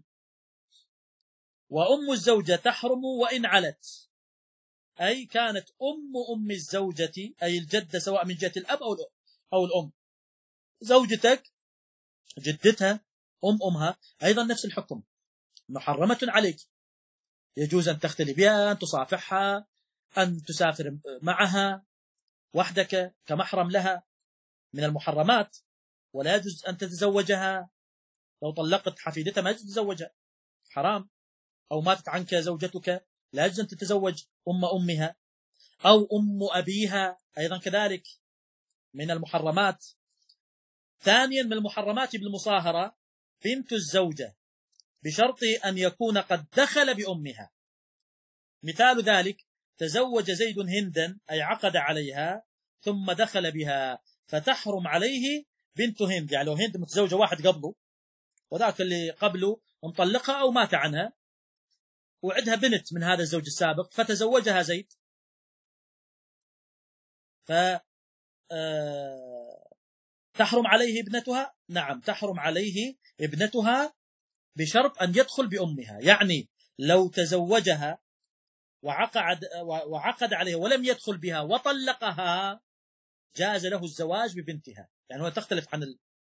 A: وأم الزوجة تحرم وإن علت، أي كانت أم أم الزوجة، أي الجدة، سواء من جهة الأب أو الأم. زوجتك جدتها أم أمها أيضا نفس الحكم، محرمة عليك، يجوز أن تختلي بها، أن تصافحها، أن تسافر معها وحدك كمحرم لها، من المحرمات. ولا يجوز أن تتزوجها، لو طلقت حفيدتها ما يجوز تتزوجها، حرام. أو ماتت عنك زوجتك لا يجوز أن تتزوج أم أمها، أو أم أبيها أيضا كذلك من المحرمات. ثانيا من المحرمات بالمصاهرة بنت الزوجة، بشرط أن يكون قد دخل بأمها. مثال ذلك تزوج زيد هندا، أي عقد عليها ثم دخل بها، فتحرم عليه بنت هند. يعني لو هند متزوجة واحد قبله، وذاك اللي قبله مطلقها أو مات عنها، وعندها بنت من هذا الزوج السابق فتزوجها زيد، ف تحرم عليه ابنتها. نعم تحرم عليه ابنتها بشرط أن يدخل بأمها. يعني لو تزوجها وعقد, وعقد عليها ولم يدخل بها وطلقها، جاز له الزواج ببنتها. يعني هو تختلف عن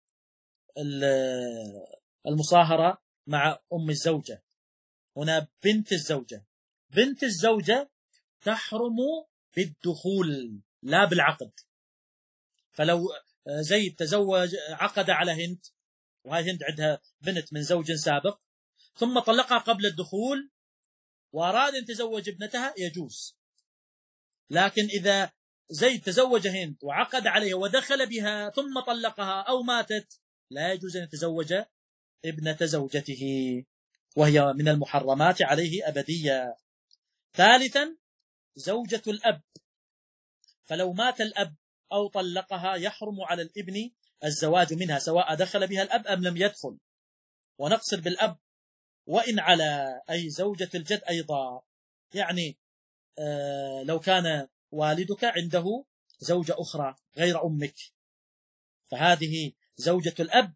A: المصاهرة مع أم الزوجة. هنا بنت الزوجة، بنت الزوجة تحرم بالدخول لا بالعقد. فلو زيد تزوج عقد على هند، وهي هند عندها بنت من زوج سابق، ثم طلقها قبل الدخول وأراد أن يتزوج ابنتها يجوز. لكن إذا زيد تزوج هند وعقد عليها ودخل بها ثم طلقها أو ماتت، لا يجوز أن يتزوج ابنة زوجته، وهي من المحرمات عليه أبديا. ثالثا زوجة الأب، فلو مات الأب أو طلقها يحرم على الابن الزواج منها، سواء دخل بها الأب أم لم يدخل. ونقصد بالأب وإن على، أي زوجة الجد أيضا. يعني آه لو كان والدك عنده زوجة أخرى غير أمك، فهذه زوجة الأب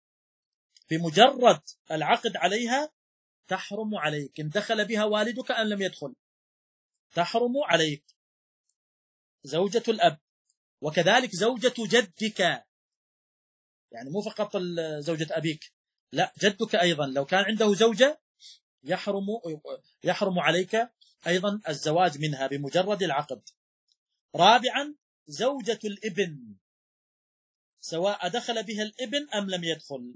A: بمجرد العقد عليها تحرم عليك، إن دخل بها والدك أم لم يدخل تحرم عليك زوجة الأب. وكذلك زوجة جدك، يعني مو فقط زوجة أبيك، لا جدك أيضا لو كان عنده زوجة يحرم يحرم عليك أيضا الزواج منها بمجرد العقد. رابعا زوجة الابن، سواء دخل بها الابن أم لم يدخل.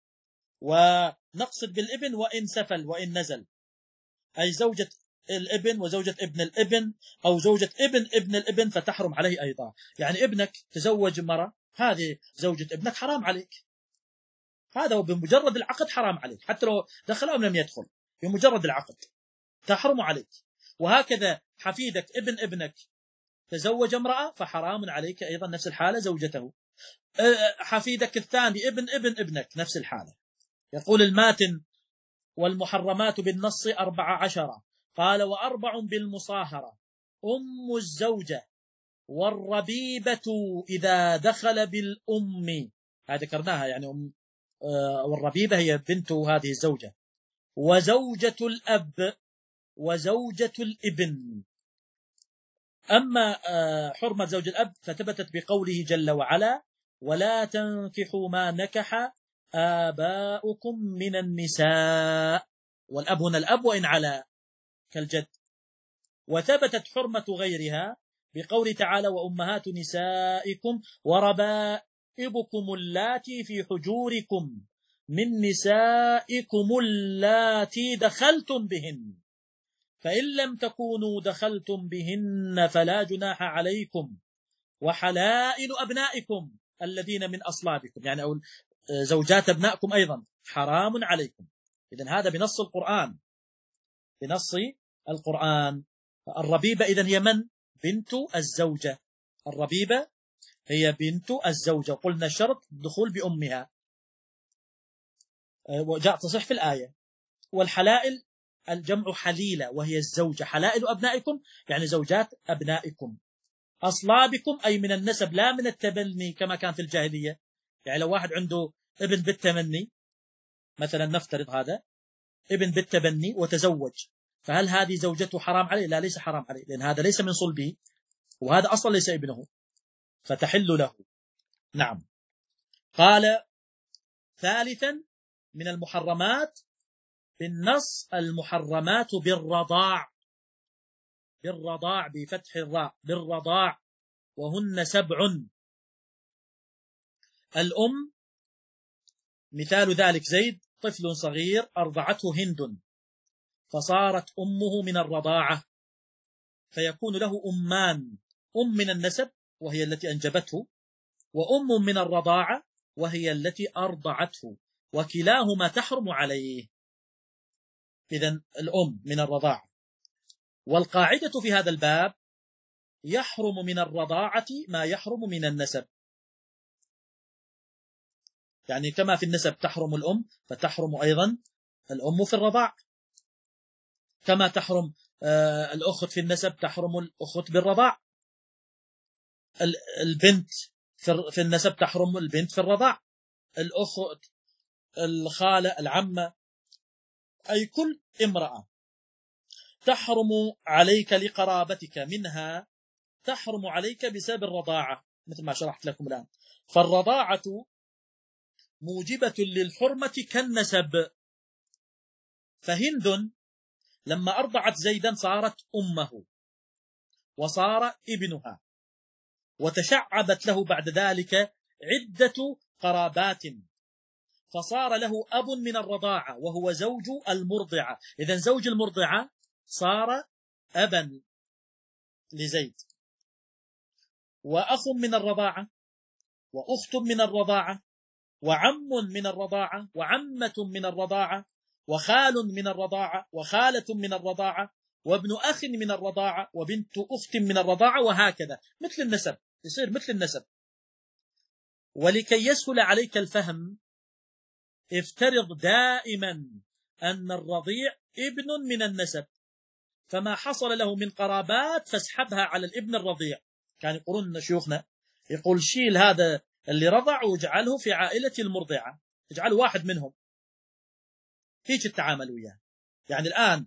A: ونقصد بالابن وإن سفل وإن نزل، أي زوجة الابن وزوجة ابن الابن، أو زوجة ابن ابن الابن فتحرم عليه أيضا. يعني ابنك تزوج مرة، هذه زوجة ابنك حرام عليك، هذا بمجرد العقد حرام عليك، حتى لو دخل أو لم يدخل بمجرد العقد تحرم عليك. وهكذا حفيدك ابن ابنك تزوج امرأة فحرام عليك أيضا نفس الحالة زوجته. حفيدك الثاني ابن ابن ابنك نفس الحالة. يقول الماتن والمحرمات بالنص أربع عشر، قال وأربع بالمصاهرة: أم الزوجة، والربيبة إذا دخل بالأم، هذا ذكرناها، يعني أم والربيبة هي بنت هذه الزوجة، وزوجة الأب وزوجة الابن. أما حرمة زوج الأب فثبتت بقوله جل وعلا: ولا تنكحوا ما نكح آباؤكم من النساء، والأب هنا الأب وإن على كالجد. وثبتت حرمة غيرها بقوله تعالى: وأمهات نسائكم وربائبكم اللاتي في حجوركم من نسائكم اللاتي دخلتم بهن، فإن لم تكونوا دخلتم بهن فلا جناح عليكم، وحلائل أبنائكم الذين من أصلابكم، يعني أو زوجات أبنائكم أيضا حرام عليكم. إذن هذا بنص القرآن، بنص القرآن. الربيبة إذن هي من؟ بنت الزوجة. الربيبة هي بنت الزوجة، قلنا شرط الدخول بأمها وجاء تصح في الآية. والحلائل الجمع حليلة وهي الزوجة. حلائل أبنائكم يعني زوجات أبنائكم. أصلابكم أي من النسب لا من التبني كما كان في الجاهلية. يعني لو واحد عنده ابن بالتمني مثلا، نفترض هذا ابن بالتبني وتزوج، فهل هذه زوجته حرام عليه؟ لا، ليس حرام عليه، لأن هذا ليس من صلبه وهذا أصلا ليس ابنه، فتحل له. نعم. قال ثالثا من المحرمات بالنص المحرمات بالرضاع، بالرضاع بفتح الراء، بالرضاع، وهن سبع. الأم مثال ذلك زيد طفل صغير أرضعته هند فصارت أمه من الرضاعة، فيكون له أمان: أم من النسب وهي التي أنجبته، وأم من الرضاعة وهي التي أرضعته، وكلاهما تحرم عليه. إذن الأم من الرضاعة. والقاعدة في هذا الباب: يحرم من الرضاعة ما يحرم من النسب. يعني كما في النسب تحرم الأم فتحرم أيضا الأم في الرضاع، كما تحرم الأخت في النسب تحرم الأخت بالرضاع، البنت في النسب تحرم البنت في الرضاع، الأخت، الخالة، العمة، أي كل امرأة تحرم عليك لقرابتك منها تحرم عليك بسبب الرضاعة، مثل ما شرحت لكم الآن. فالرضاعة موجبة للحرمة كالنسب. فهند لما أرضعت زيدا صارت أمه وصار ابنها، وتشعبت له بعد ذلك عدة قرابات، فصار له أب من الرضاعة وهو زوج المرضعة. إذن زوج المرضعة صار أبا لزيد، وأخ من الرضاعة، وأخت من الرضاعة، وعم من الرضاعة، وعمة من الرضاعة، وخال من الرضاعة، وخالة من الرضاعة، وابن أخ من الرضاعة، وبنت أخت من الرضاعة، وهكذا مثل النسب، يصير مثل النسب. ولكي يسهل عليك الفهم افترض دائما أن الرضيع ابن من النسب، فما حصل له من قرابات فاسحبها على الابن الرضيع. كان يقولون شيوخنا، يقول شيل هذا اللي رضع واجعله في عائلة المرضعة، اجعله واحد منهم، هيك التعامل وياه. يعني الآن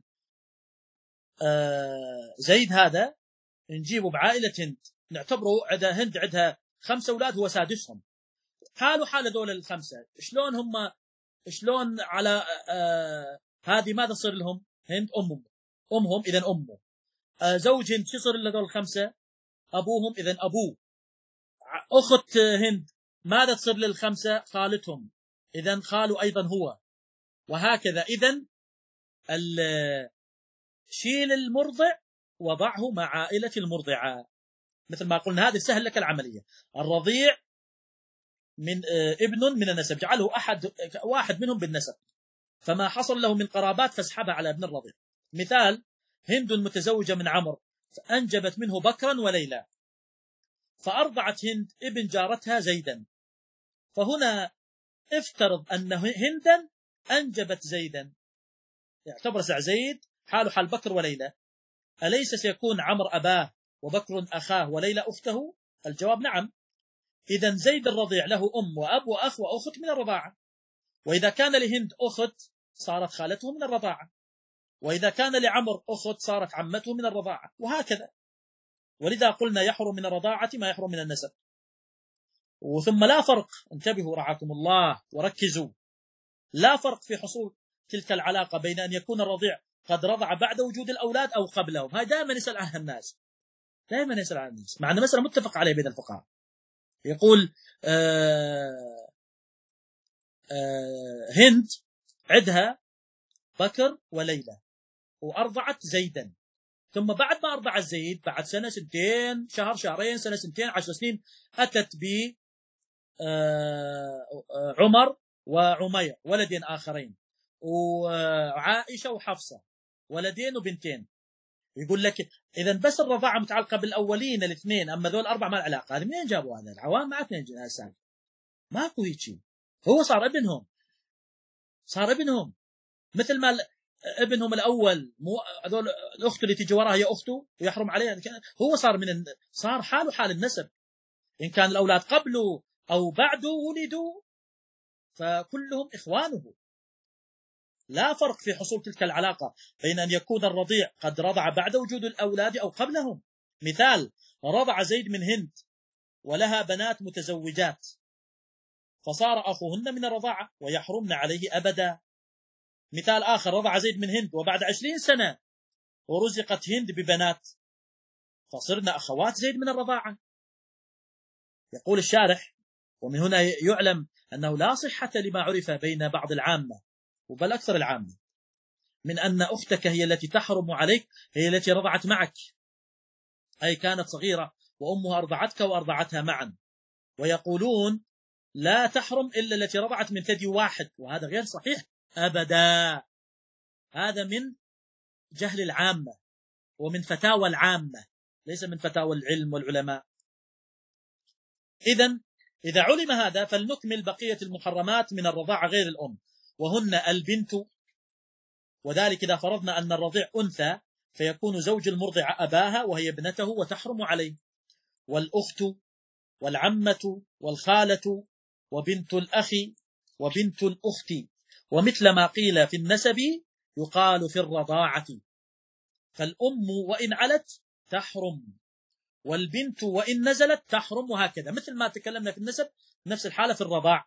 A: آه زيد هذا نجيبه بعائلة هند، نعتبره عدا هند عندها خمسة أولاد هو سادسهم، حاله حال دول الخمسة، شلون هم شلون على آه هذه ماذا صار لهم؟ هند أمهم أمهم إذن أمه، آه زوج هند شو صار لهذول الخمسة؟ أبوهم إذن أبوه. أخت هند ماذا تصير للخمسة؟ خالتهم، إذن خاله أيضا هو، وهكذا. إذن شيل المرضع وضعه مع عائلة المرضعة، مثل ما قلنا هذه سهل لك العملية. الرضيع من ابن من النسب، جعله أحد واحد منهم بالنسب، فما حصل له من قرابات فاسحبها على ابن الرضيع. مثال: هند متزوجة من عمرو فأنجبت منه بكرا وليلى، فأرضعت هند ابن جارتها زيدا، فهنا افترض أن هندا أنجبت زيدا، يعتبر سع زيد حاله حال بكر وليلى، أليس سيكون عمرو أباه وبكر أخاه وليلى أخته؟ الجواب نعم. إذن زيد الرضيع له أم وأب وأخ وأخت من الرضاعة. وإذا كان لهند أخت صارت خالته من الرضاعة، وإذا كان لعمر أخت صارت عمته من الرضاعة، وهكذا. ولذا قلنا يحرم من الرضاعة ما يحرم من النسب. وثم لا فرق، انتبهوا رعاكم الله وركزوا، لا فرق في حصول تلك العلاقة بين أن يكون الرضيع قد رضع بعد وجود الأولاد أو قبلهم. هاي دائما يسأل عنها الناس، دائما يسأل عنها الناس، مع أن مسألة متفق عليه بين الفقهاء. يقول آه آه هند عدها بكر وليلى وأرضعت زيدا، ثم بعد ما أرضعت زيد بعد سنة سنتين شهر شهرين سنة سنتين عشر سنين أتت ب عمر وعمير ولدين آخرين، وعائشة وحفصة ولدين وبنتين. يقول لك إذا بس الرضاعة متعلقة بالأولين الاثنين، أما ذول الأربعة ما العلاقة. هذه منين جابوا هذا؟ العوام ما اثنين جناسان، ماكو هيك شيء. هو صار ابنهم، صار ابنهم مثل ما ابنهم الأول، مو هذول الأخت اللي تيجي وراها هي أخته ويحرم عليها، هو صار من صار حاله حال النسب. إن كان الأولاد قبله أو بعده ولدوا فكلهم إخوانه. لا فرق في حصول تلك العلاقة بين أن يكون الرضيع قد رضع بعد وجود الأولاد أو قبلهم. مثال: رضع زيد من هند ولها بنات متزوجات، فصار أخوهن من الرضاعة ويحرمن عليه أبدا. مثال آخر: رضع زيد من هند وبعد عشرين سنة ورزقت هند ببنات، فصرنا أخوات زيد من الرضاعة. يقول الشارح: ومن هنا يعلم أنه لا صحة لما عرف بين بعض العامة وبل أكثر العامة من أن أختك هي التي تحرم عليك هي التي رضعت معك، أي كانت صغيرة وأمها أرضعتك وأرضعتها معا، ويقولون لا تحرم إلا التي رضعت من ثدي واحد، وهذا غير صحيح أبدا. هذا من جهل العامة ومن فتاوى العامة، ليس من فتاوى العلم والعلماء. إذن إذا علم هذا فلنكمل بقية المحرمات من الرضاعة غير الأم، وهن البنت، وذلك إذا فرضنا أن الرضيع أنثى فيكون زوج المرضع أباها وهي ابنته وتحرم عليه، والأخت والعمة والخالة وبنت الأخ وبنت الأخت، ومثل ما قيل في النسب يقال في الرضاعة، فالأم وإن علت تحرم والبنت وإن نزلت تحرم، وهكذا مثل ما تكلمنا في النسب نفس الحالة في الرضاع.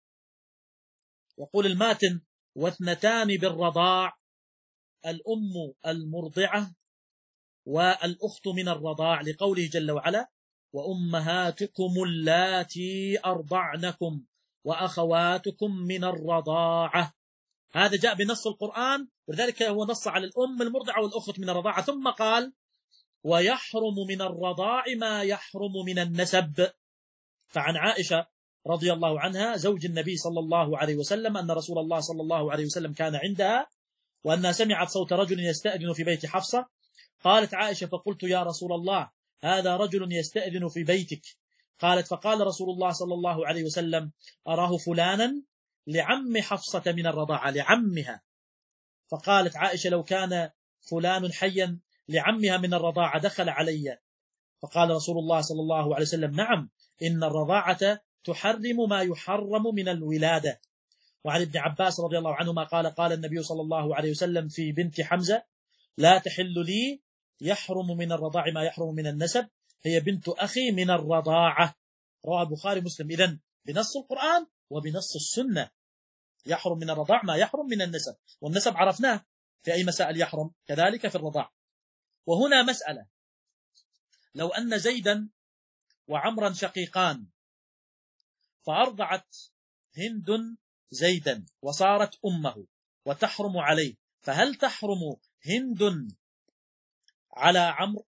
A: يقول الماتن: واثنتان بالرضاع الأم المرضعة والأخت من الرضاع، لقوله جل وعلا: وأمهاتكم اللاتي أرضعنكم وأخواتكم من الرضاعة. هذا جاء بنص القرآن، ولذلك هو نص على الأم المرضعة والأخت من الرضاعة، ثم قال: ويحرم من الرضاع ما يحرم من النسب. فعن عائشة رضي الله عنها زوج النبي صلى الله عليه وسلم أن رسول الله صلى الله عليه وسلم كان عندها وأنها سمعت صوت رجل يستأذن في بيت حفصة. قالت عائشة: فقلت يا رسول الله هذا رجل يستأذن في بيتك. قالت: فقال رسول الله صلى الله عليه وسلم: أراه فلانا لعم حفصة من الرضاعة، لعمها. فقالت عائشة: لو كان فلان حيا لعمها من الرضاعة دخل علي. فقال رسول الله صلى الله عليه وسلم: نعم، إن الرضاعة تحرم ما يحرم من الولادة. وعن ابن عباس رضي الله عنهما قال: قال النبي صلى الله عليه وسلم في بنت حمزة: لا تحل لي، يحرم من الرضاع ما يحرم من النسب، هي بنت أخي من الرضاعة. رواه البخاري مسلم. إذن بنص القرآن وبنص السنة يحرم من الرضاع ما يحرم من النسب، والنسب عرفناه في أي مسائل يحرم، كذلك في الرضاع. وهنا مسألة: لو أن زيدا وعمرا شقيقان فأرضعت هند زيدا وصارت أمه وتحرم عليه، فهل تحرم هند على عمرو؟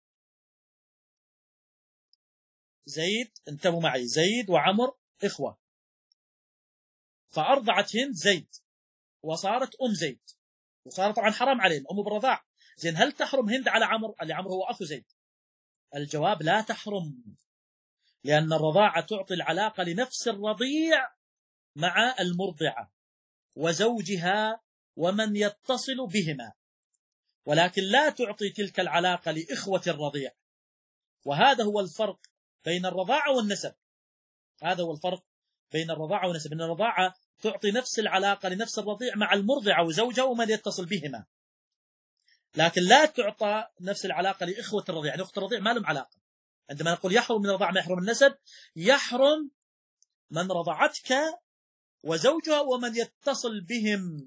A: زيد، انتبهوا معي، زيد وعمر إخوة، فأرضعت هند زيد وصارت أم زيد، وصارت طبعا حرام عليه الأم بالرضاع. زين، هل تحرم هند على عمرو؟ اللي عمرو هو أخو زيد. الجواب: لا تحرم، لأن الرضاعة تعطي العلاقة لنفس الرضيع مع المرضعة وزوجها ومن يتصل بهما، ولكن لا تعطي تلك العلاقة لإخوة الرضيع. وهذا هو الفرق بين الرضاعة والنسب، هذا هو الفرق بين الرضاعة والنسب، إن الرضاعة تعطي نفس العلاقة لنفس الرضيع مع المرضعة وزوجها ومن يتصل بهما، لكن لا تعطى نفس العلاقة لإخوة الرضيع. يعني أخت الرضيع ما لهم علاقة. عندما نقول يحرم من الرضاعة ما يحرم النسب، يحرم من رضعتك وزوجها ومن يتصل بهم.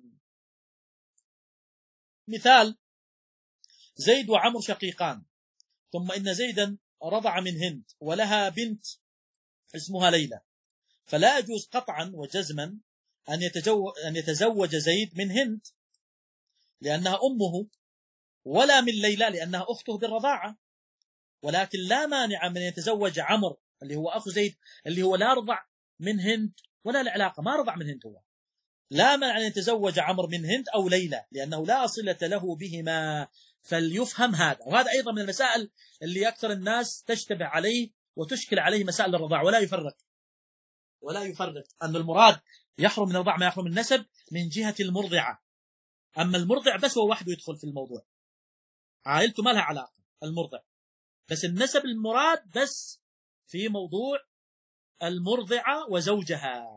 A: مثال: زيد وعمر شقيقان، ثم إن زيدا رضع من هند ولها بنت اسمها ليلى، فلا يجوز قطعا وجزما أن يتزوج, أن يتزوج زيد من هند لأنها أمه، ولا من ليلى لأنها أخته بالرضاعة، ولكن لا مانع من يتزوج عمر اللي هو أخو زيد اللي هو لا رضع من هند ولا العلاقة، ما رضع من هند، هو لا مانع أن يتزوج عمر من هند أو ليلى لأنه لا صلة له بهما. فليفهم هذا. وهذا أيضا من المسائل اللي أكثر الناس تشتبه عليه وتشكل عليه مسائل الرضاع، ولا يفرق ولا يفرق أن المراد يحرم من الرضاع ما يحرم النسب من جهة المرضعة. أما المرضع بس هو وحده يدخل في الموضوع، عائلته ما لها علاقة، المرضع بس. النسب المراد بس في موضوع المرضعة وزوجها.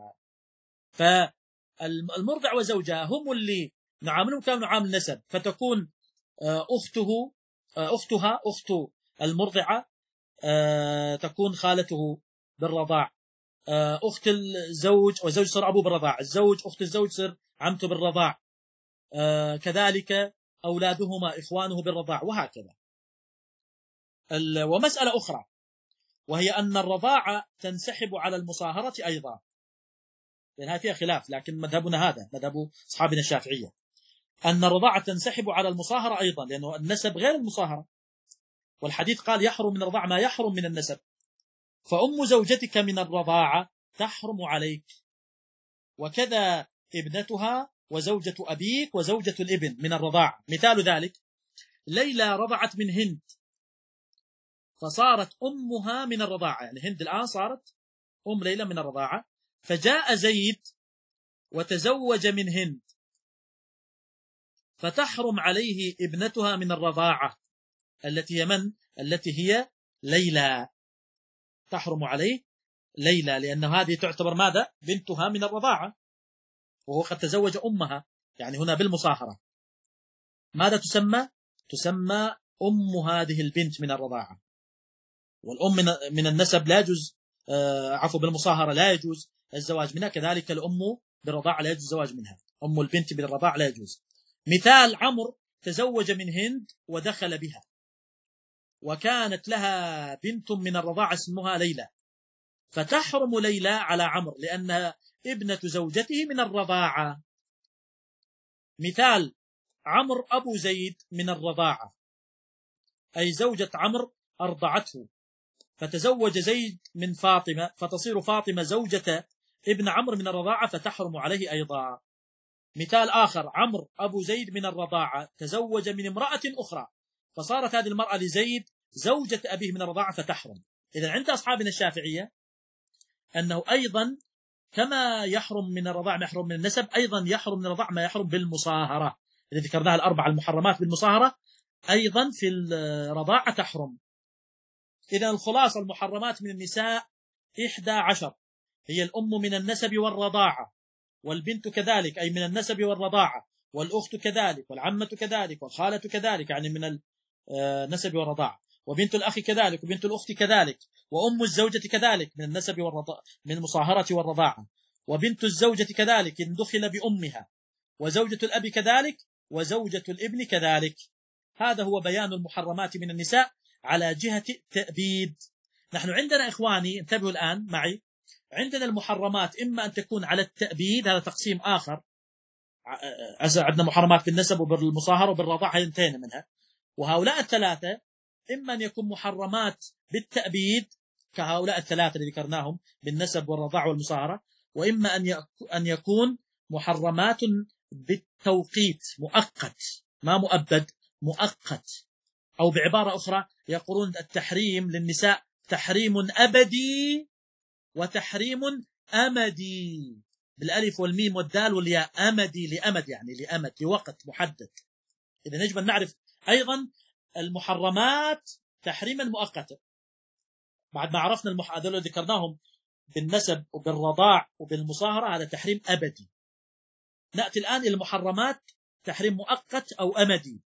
A: فالمرضع وزوجها هم اللي نعاملهم كما نعامل نسب، فتكون أخته أختها أخت المرضعة تكون خالته بالرضاع، أخت الزوج وزوج صار أبوه بالرضاع، الزوج أخت الزوج صار عمته بالرضاع، كذلك أولادهما إخوانه بالرضاع، وهكذا. ومسألة أخرى وهي أن الرضاعة تنسحب على المصاهرة أيضا، لأنها فيها خلاف، لكن مذهبنا هذا مذهب أصحابنا الشافعية، أن الرضاعة تنسحب على المصاهرة أيضا، لأنه النسب غير المصاهرة، والحديث قال يحرم من الرضاعة ما يحرم من النسب. فأم زوجتك من الرضاعة تحرم عليك، وكذا ابنتها وزوجة أبيك وزوجة الابن من الرضاعة. مثال ذلك: ليلى رضعت من هند فصارت أمها من الرضاعة، يعني هند الآن صارت أم ليلى من الرضاعة، فجاء زيد وتزوج من هند فتحرم عليه ابنتها من الرضاعة التي هي من؟ التي هي ليلى، تحرم عليه ليلى، لأن هذه تعتبر ماذا؟ بنتها من الرضاعة، وهو قد تزوج أمها، يعني هنا بالمصاهرة. ماذا تسمى؟ تسمى أم هذه البنت من الرضاعة. والأم من النسب لا يجوز، عفوا بالمصاهرة لا يجوز الزواج منها، كذلك الأم بالرضاعة لا يجوز الزواج منها، أم البنت بالرضاعة لا يجوز. مثال: عمرو تزوج من هند ودخل بها، وكانت لها بنت من الرضاعة اسمها ليلى، فتحرم ليلى على عمرو لأنها ابنة زوجته من الرضاعة. مثال: عمرو أبو زيد من الرضاعة، أي زوجة عمرو أرضعته، فتزوج زيد من فاطمة فتصير فاطمة زوجة ابن عمرو من الرضاعة فتحرم عليه أيضا. مثال آخر: عمرو أبو زيد من الرضاعة تزوج من امرأة أخرى فصارت هذه المرأة لزيد زوجة أبيه من الرضاعة فتحرم. إذا عند أصحابنا الشافعية أنه أيضا كما يحرم من الرضاع ما يحرم من النسب، أيضا يحرم من الرضاع ما يحرم بالمصاهرة، الذي ذكرناها الأربعة المحرمات بالمصاهرة أيضا في الرضاعة تحرم. إذا الخلاصة: المحرمات من النساء إحدى عشر، هي الأم من النسب والرضاعة، والبنت كذلك أي من النسب والرضاعة، والأخت كذلك، والعمة كذلك، والخالة كذلك يعني من النسب والرضاعة، وبنت الأخ كذلك، وبنت الأخت كذلك، وأم الزوجة كذلك من النسب والرضاعة من المصاهرة والرضاعة، وبنت الزوجة كذلك إن دخل بأمها، وزوجة الأب كذلك، وزوجة الابن كذلك. هذا هو بيان المحرمات من النساء على جهة التأبيد. نحن عندنا إخواني انتبهوا الآن معي، عندنا المحرمات إما أن تكون على التأبيد، هذا تقسيم آخر، عندنا محرمات بالنسب وبالمصاهرة وبالرضاعة انتهينا منها، وهؤلاء الثلاثة إما أن يكون محرمات بالتأبيد كهؤلاء الثلاثة اللي ذكرناهم بالنسب والرضاعة والمصاهرة، وإما أن يكون محرمات بالتوقيت مؤقت ما مؤبد، مؤقت، أو بعبارة أخرى يقولون التحريم للنساء تحريم أبدي وتحريم أمدي، بالألف والميم والدال والياء، أمدي لأمد يعني لأمد لوقت محدد. إذا يجب أن نعرف أيضا المحرمات تحريما مؤقتا. بعد ما عرفنا المحاذير اللي ذكرناهم بالنسب وبالرضاع وبالمصاهرة هذا تحريم أبدي. نأتي الآن إلى المحرمات، تحريم مؤقت أو أمدي.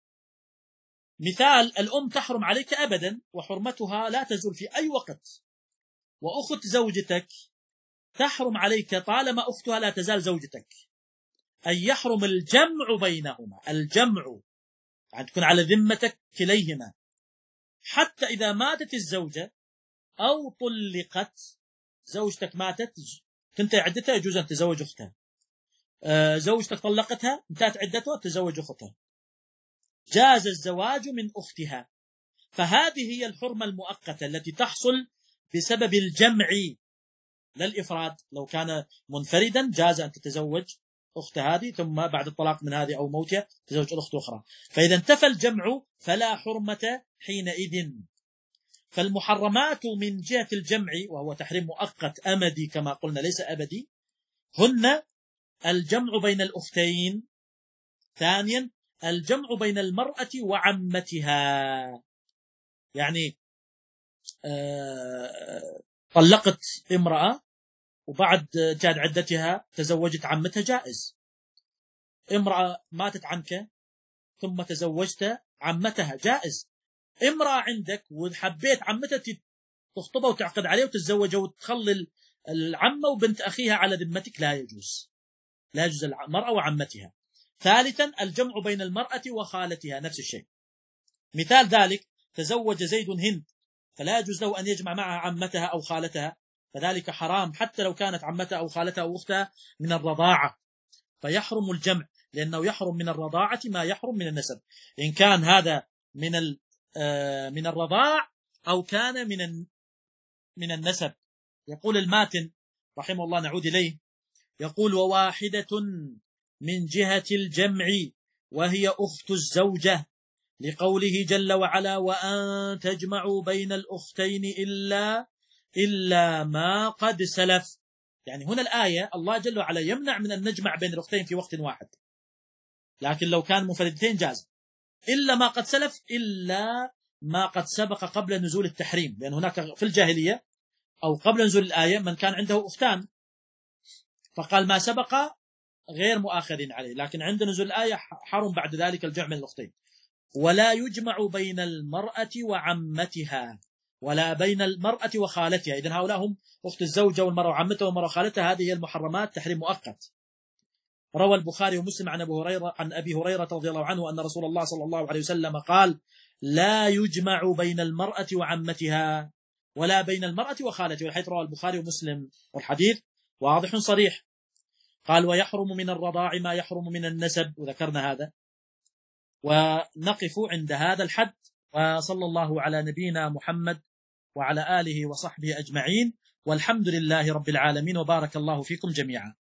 A: مثال: الأم تحرم عليك أبدا وحرمتها لا تزول في أي وقت، وأخت زوجتك تحرم عليك طالما أختها لا تزال زوجتك، أي يحرم الجمع بينهما، الجمع يعني تكون على ذمتك كليهما، حتى إذا ماتت الزوجة أو طلقت. زوجتك ماتت تنتهي عدتها يجوز أن تزوج أختها، آه زوجتك طلقتها انتهت عدتها تزوج أختها، جاز الزواج من أختها. فهذه هي الحرمة المؤقتة التي تحصل بسبب الجمع لا الإفراد. لو كان منفردا جاز أن تتزوج أخت هذه ثم بعد الطلاق من هذه أو موتها تزوج الأخت أخرى. فإذا انتفى الجمع فلا حرمة حينئذ. فالمحرمات من جهة الجمع وهو تحريم مؤقت أمدي كما قلنا ليس أبدي، هن الجمع بين الأختين. ثانيا الجمع بين المرأة وعمتها، يعني آه طلقت امرأة وبعد جاد عدتها تزوجت عمتها جائز. امرأة ماتت عنك ثم تزوجت عمتها جائز. امرأة عندك وحبيت عمتها تخطبها وتعقد عليه وتتزوجها وتخلي العمة وبنت أخيها على ذمتك، لا يجوز، لا يجوز المرأة وعمتها. ثالثا الجمع بين المرأة وخالتها نفس الشيء. مثال ذلك: تزوج زيد هند فلا يجوز له أن يجمع معها عمتها أو خالتها، فذلك حرام حتى لو كانت عمتها أو خالتها أو أختها من الرضاعة، فيحرم الجمع لأنه يحرم من الرضاعة ما يحرم من النسب، إن كان هذا من من الرضاع أو كان من من النسب. يقول الماتن رحمه الله، نعود إليه، يقول: وواحدة من جهة الجمع وهي أخت الزوجة، لقوله جل وعلا: وأن تجمعوا بين الأختين إلا إلا ما قد سلف. يعني هنا الآية الله جل وعلا يمنع من أن نجمع بين الأختين في وقت واحد، لكن لو كان منفردتين جاز. إلا ما قد سلف، إلا ما قد سبق قبل نزول التحريم، لأن هناك في الجاهلية أو قبل نزول الآية من كان عنده أختان فقال ما سبق غير مؤاخذين عليه، لكن عند نزول الآية حرم بعد ذلك الجمع بين الأختين. ولا يجمع بين المرأة وعمتها ولا بين المرأة وخالتها. إذن هؤلاء هم أخت الزوجة والمرأة وعمتها والمرأة وخالتها، هذه هي المحرمات تحريم مؤقت. روى البخاري ومسلم عن أبي هريرة عن أبي هريرة رضي الله عنه أن رسول الله صلى الله عليه وسلم قال: لا يجمع بين المرأة وعمتها ولا بين المرأة وخالتها، والحديث رواه البخاري ومسلم، والحديث واضح صريح. قال: ويحرم من الرضاع ما يحرم من النسب، وذكرنا هذا. ونقف عند هذا الحد، وصلى الله على نبينا محمد وعلى آله وصحبه أجمعين، والحمد لله رب العالمين، وبارك الله فيكم جميعا.